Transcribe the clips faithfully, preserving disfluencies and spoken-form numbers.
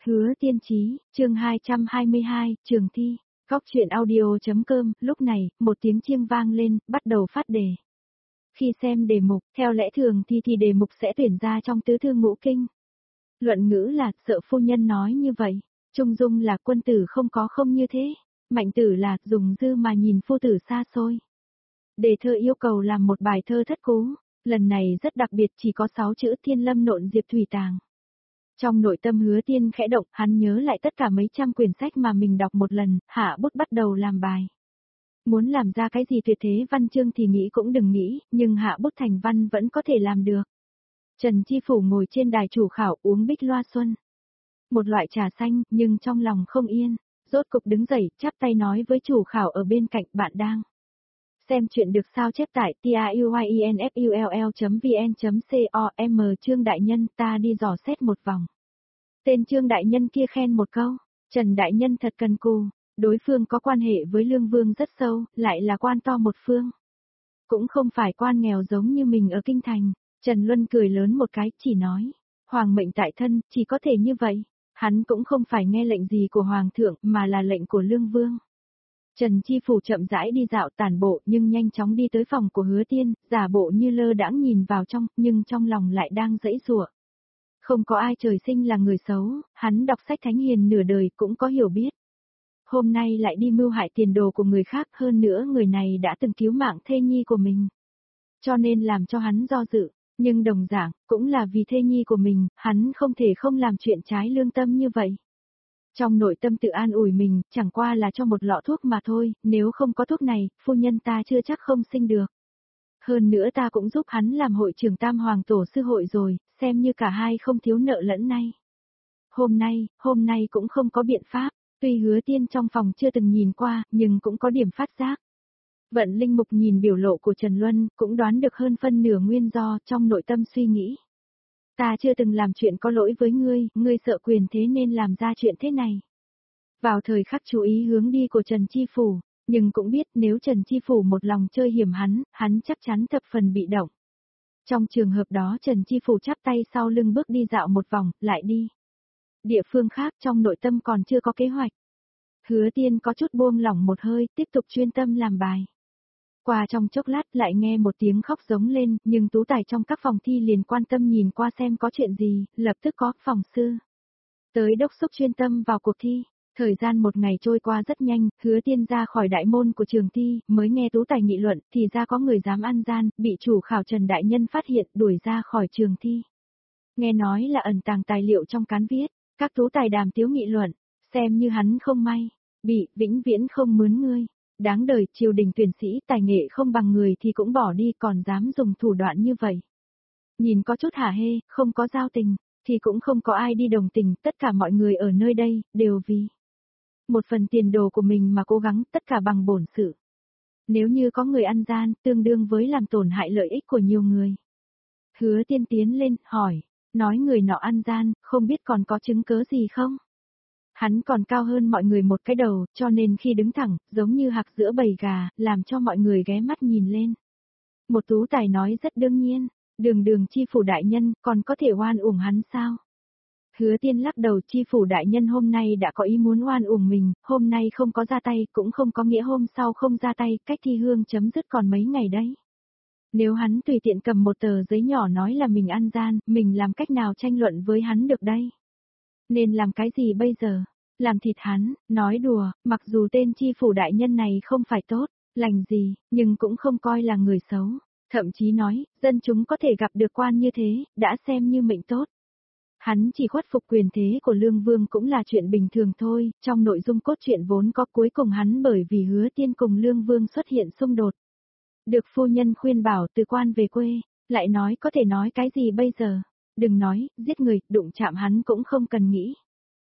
Hứa Tiên Chí, chương hai trăm hai mươi hai, trường thi. Góc chuyện audio.com, lúc này, một tiếng chiêng vang lên, bắt đầu phát đề. Khi xem đề mục, theo lẽ thường thì thì đề mục sẽ tuyển ra trong tứ thư ngũ kinh. Luận ngữ là, sợ phu nhân nói như vậy. Trung dung là quân tử không có không như thế. Mạnh tử là, dùng dư mà nhìn phu tử xa xôi. Đề thơ yêu cầu làm một bài thơ thất cú. Lần này rất đặc biệt, chỉ có sáu chữ thiên lâm nộn diệp thủy tàng. Trong nội tâm Hứa Tiên khẽ động, hắn nhớ lại tất cả mấy trăm quyển sách mà mình đọc một lần, hạ bút bắt đầu làm bài. Muốn làm ra cái gì tuyệt thế văn chương thì nghĩ cũng đừng nghĩ, nhưng hạ bút thành văn vẫn có thể làm được. Trần Chi Phủ ngồi trên đài chủ khảo uống bích loa xuân. Một loại trà xanh, nhưng trong lòng không yên, rốt cục đứng dậy, chắp tay nói với chủ khảo ở bên cạnh, bạn đang xem chuyện được sao chép tại truyenfull chấm vn chấm com. Trương đại nhân, ta đi dò xét một vòng. Tên Trương đại nhân kia khen một câu, Trần đại nhân thật cần cù, đối phương có quan hệ với Lương Vương rất sâu, lại là quan to một phương. Cũng không phải quan nghèo giống như mình ở kinh thành. Trần Luân cười lớn một cái, chỉ nói, hoàng mệnh tại thân, chỉ có thể như vậy. Hắn cũng không phải nghe lệnh gì của hoàng thượng, mà là lệnh của Lương Vương. Trần Chi Phủ chậm rãi đi dạo tản bộ nhưng nhanh chóng đi tới phòng của Hứa Tiên, giả bộ như lơ đãng nhìn vào trong, nhưng trong lòng lại đang giãy giụa. Không có ai trời sinh là người xấu, hắn đọc sách thánh hiền nửa đời cũng có hiểu biết. Hôm nay lại đi mưu hại tiền đồ của người khác, hơn nữa người này đã từng cứu mạng thê nhi của mình. Cho nên làm cho hắn do dự, nhưng đồng dạng, cũng là vì thê nhi của mình, hắn không thể không làm chuyện trái lương tâm như vậy. Trong nội tâm tự an ủi mình, chẳng qua là cho một lọ thuốc mà thôi, nếu không có thuốc này, phu nhân ta chưa chắc không sinh được. Hơn nữa ta cũng giúp hắn làm hội trưởng Tam Hoàng Tổ sư hội rồi, xem như cả hai không thiếu nợ lẫn nay. Hôm nay, hôm nay cũng không có biện pháp, tuy Hứa Tiên trong phòng chưa từng nhìn qua, nhưng cũng có điểm phát giác. Vận Linh Mục nhìn biểu lộ của Trần Luân, cũng đoán được hơn phân nửa nguyên do, trong nội tâm suy nghĩ. Ta chưa từng làm chuyện có lỗi với ngươi, ngươi sợ quyền thế nên làm ra chuyện thế này. Vào thời khắc chú ý hướng đi của Trần Chi Phủ, nhưng cũng biết nếu Trần Chi Phủ một lòng chơi hiểm hắn, hắn chắc chắn thập phần bị động. Trong trường hợp đó Trần Chi Phủ chắp tay sau lưng bước đi dạo một vòng, lại đi. Địa phương khác trong nội tâm còn chưa có kế hoạch. Hứa Tiên có chút buông lỏng một hơi, tiếp tục chuyên tâm làm bài. Qua trong chốc lát lại nghe một tiếng khóc giống lên, nhưng tú tài trong các phòng thi liền quan tâm nhìn qua xem có chuyện gì, lập tức có phòng sư tới đốc thúc chuyên tâm vào cuộc thi. Thời gian một ngày trôi qua rất nhanh, Hứa Tiên ra khỏi đại môn của trường thi, mới nghe tú tài nghị luận, thì ra có người dám ăn gian, bị chủ khảo Trần Đại Nhân phát hiện, đuổi ra khỏi trường thi. Nghe nói là ẩn tàng tài liệu trong cán viết, các tú tài đàm tiếu nghị luận, xem như hắn không may, bị, vĩnh viễn không mướn ngươi. Đáng đời, triều đình tuyển sĩ tài nghệ không bằng người thì cũng bỏ đi, còn dám dùng thủ đoạn như vậy. Nhìn có chút hả hê, không có giao tình, thì cũng không có ai đi đồng tình, tất cả mọi người ở nơi đây, đều vì một phần tiền đồ của mình mà cố gắng, tất cả bằng bổn sự. Nếu như có người ăn gian, tương đương với làm tổn hại lợi ích của nhiều người. Hứa Tiên tiến lên, hỏi, nói người nọ ăn gian, không biết còn có chứng cớ gì không? Hắn còn cao hơn mọi người một cái đầu, cho nên khi đứng thẳng, giống như hạc giữa bầy gà, làm cho mọi người ghé mắt nhìn lên. Một tú tài nói rất đương nhiên, đường đường Chi Phủ đại nhân, còn có thể oan uổng hắn sao? Hứa Tiên lắc đầu, Chi Phủ đại nhân hôm nay đã có ý muốn oan uổng mình, hôm nay không có ra tay, cũng không có nghĩa hôm sau không ra tay, cách thi hương chấm dứt còn mấy ngày đấy. Nếu hắn tùy tiện cầm một tờ giấy nhỏ nói là mình ăn gian, mình làm cách nào tranh luận với hắn được đây? Nên làm cái gì bây giờ? Làm thịt hắn, nói đùa, mặc dù tên Chi Phủ đại nhân này không phải tốt, lành gì, nhưng cũng không coi là người xấu. Thậm chí nói, dân chúng có thể gặp được quan như thế, đã xem như mệnh tốt. Hắn chỉ khuất phục quyền thế của Lương Vương cũng là chuyện bình thường thôi, trong nội dung cốt truyện vốn có cuối cùng hắn bởi vì Hứa Tiên cùng Lương Vương xuất hiện xung đột. Được phu nhân khuyên bảo từ quan về quê, lại nói có thể nói cái gì bây giờ? Đừng nói, giết người, đụng chạm hắn cũng không cần nghĩ.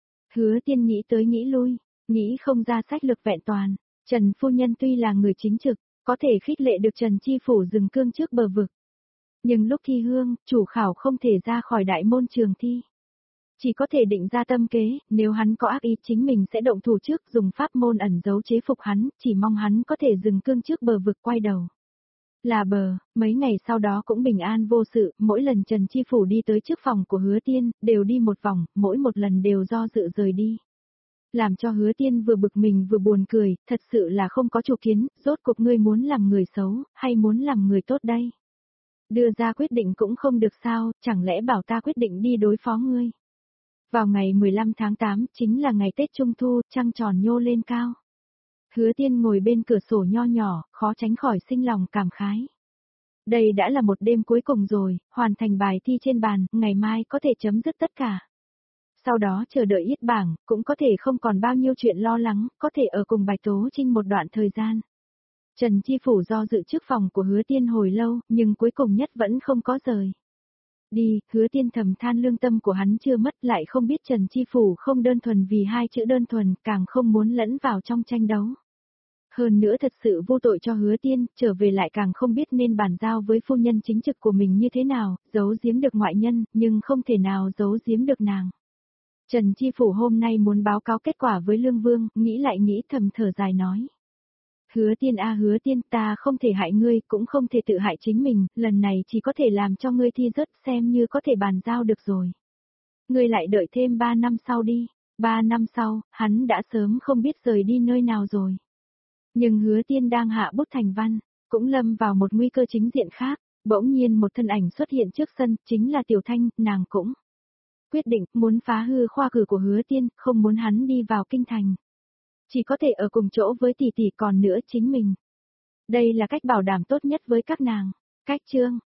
Hứa Tiên nghĩ tới nghĩ lui, nghĩ không ra sách lược vẹn toàn. Trần phu nhân tuy là người chính trực, có thể khích lệ được Trần Chi Phủ dừng cương trước bờ vực. Nhưng lúc thi hương, chủ khảo không thể ra khỏi đại môn trường thi. Chỉ có thể định ra tâm kế, nếu hắn có ác ý chính mình sẽ động thủ trước, dùng pháp môn ẩn giấu chế phục hắn, chỉ mong hắn có thể dừng cương trước bờ vực quay đầu. Là bờ, mấy ngày sau đó cũng bình an vô sự, mỗi lần Trần Chi Phủ đi tới trước phòng của Hứa Tiên, đều đi một vòng, mỗi một lần đều do dự rời đi. Làm cho Hứa Tiên vừa bực mình vừa buồn cười, thật sự là không có chủ kiến, rốt cuộc ngươi muốn làm người xấu, hay muốn làm người tốt đây? Đưa ra quyết định cũng không được sao, chẳng lẽ bảo ta quyết định đi đối phó ngươi? Vào ngày mười lăm tháng tám, chính là ngày Tết Trung Thu, trăng tròn nhô lên cao. Hứa Tiên ngồi bên cửa sổ nho nhỏ, khó tránh khỏi sinh lòng cảm khái. Đây đã là một đêm cuối cùng rồi, hoàn thành bài thi trên bàn, ngày mai có thể chấm dứt tất cả. Sau đó chờ đợi yết bảng, cũng có thể không còn bao nhiêu chuyện lo lắng, có thể ở cùng Bạch Tố Trinh một đoạn thời gian. Trần Chi Phủ do dự trước phòng của Hứa Tiên hồi lâu, nhưng cuối cùng nhất vẫn không có rời. Đi, Hứa Tiên thầm than lương tâm của hắn chưa mất, lại không biết Trần Chi Phủ không đơn thuần vì hai chữ đơn thuần, càng không muốn lẫn vào trong tranh đấu. Hơn nữa thật sự vô tội cho Hứa Tiên, trở về lại càng không biết nên bàn giao với phu nhân chính trực của mình như thế nào, giấu giếm được ngoại nhân, nhưng không thể nào giấu giếm được nàng. Trần Chi Phủ hôm nay muốn báo cáo kết quả với Lương Vương, nghĩ lại nghĩ thầm thở dài nói. Hứa Tiên a Hứa Tiên, ta không thể hại ngươi, cũng không thể tự hại chính mình, lần này chỉ có thể làm cho ngươi thi rớt, xem như có thể bàn giao được rồi. Ngươi lại đợi thêm ba năm sau đi, ba năm sau, hắn đã sớm không biết rời đi nơi nào rồi. Nhưng Hứa Tiên đang hạ bút thành văn, cũng lâm vào một nguy cơ chính diện khác, bỗng nhiên một thân ảnh xuất hiện trước sân, chính là Tiểu Thanh, nàng cũng quyết định muốn phá hư khoa cử của Hứa Tiên, không muốn hắn đi vào kinh thành. Chỉ có thể ở cùng chỗ với tỷ tỷ, còn nữa chính mình. Đây là cách bảo đảm tốt nhất với các nàng. Cách chương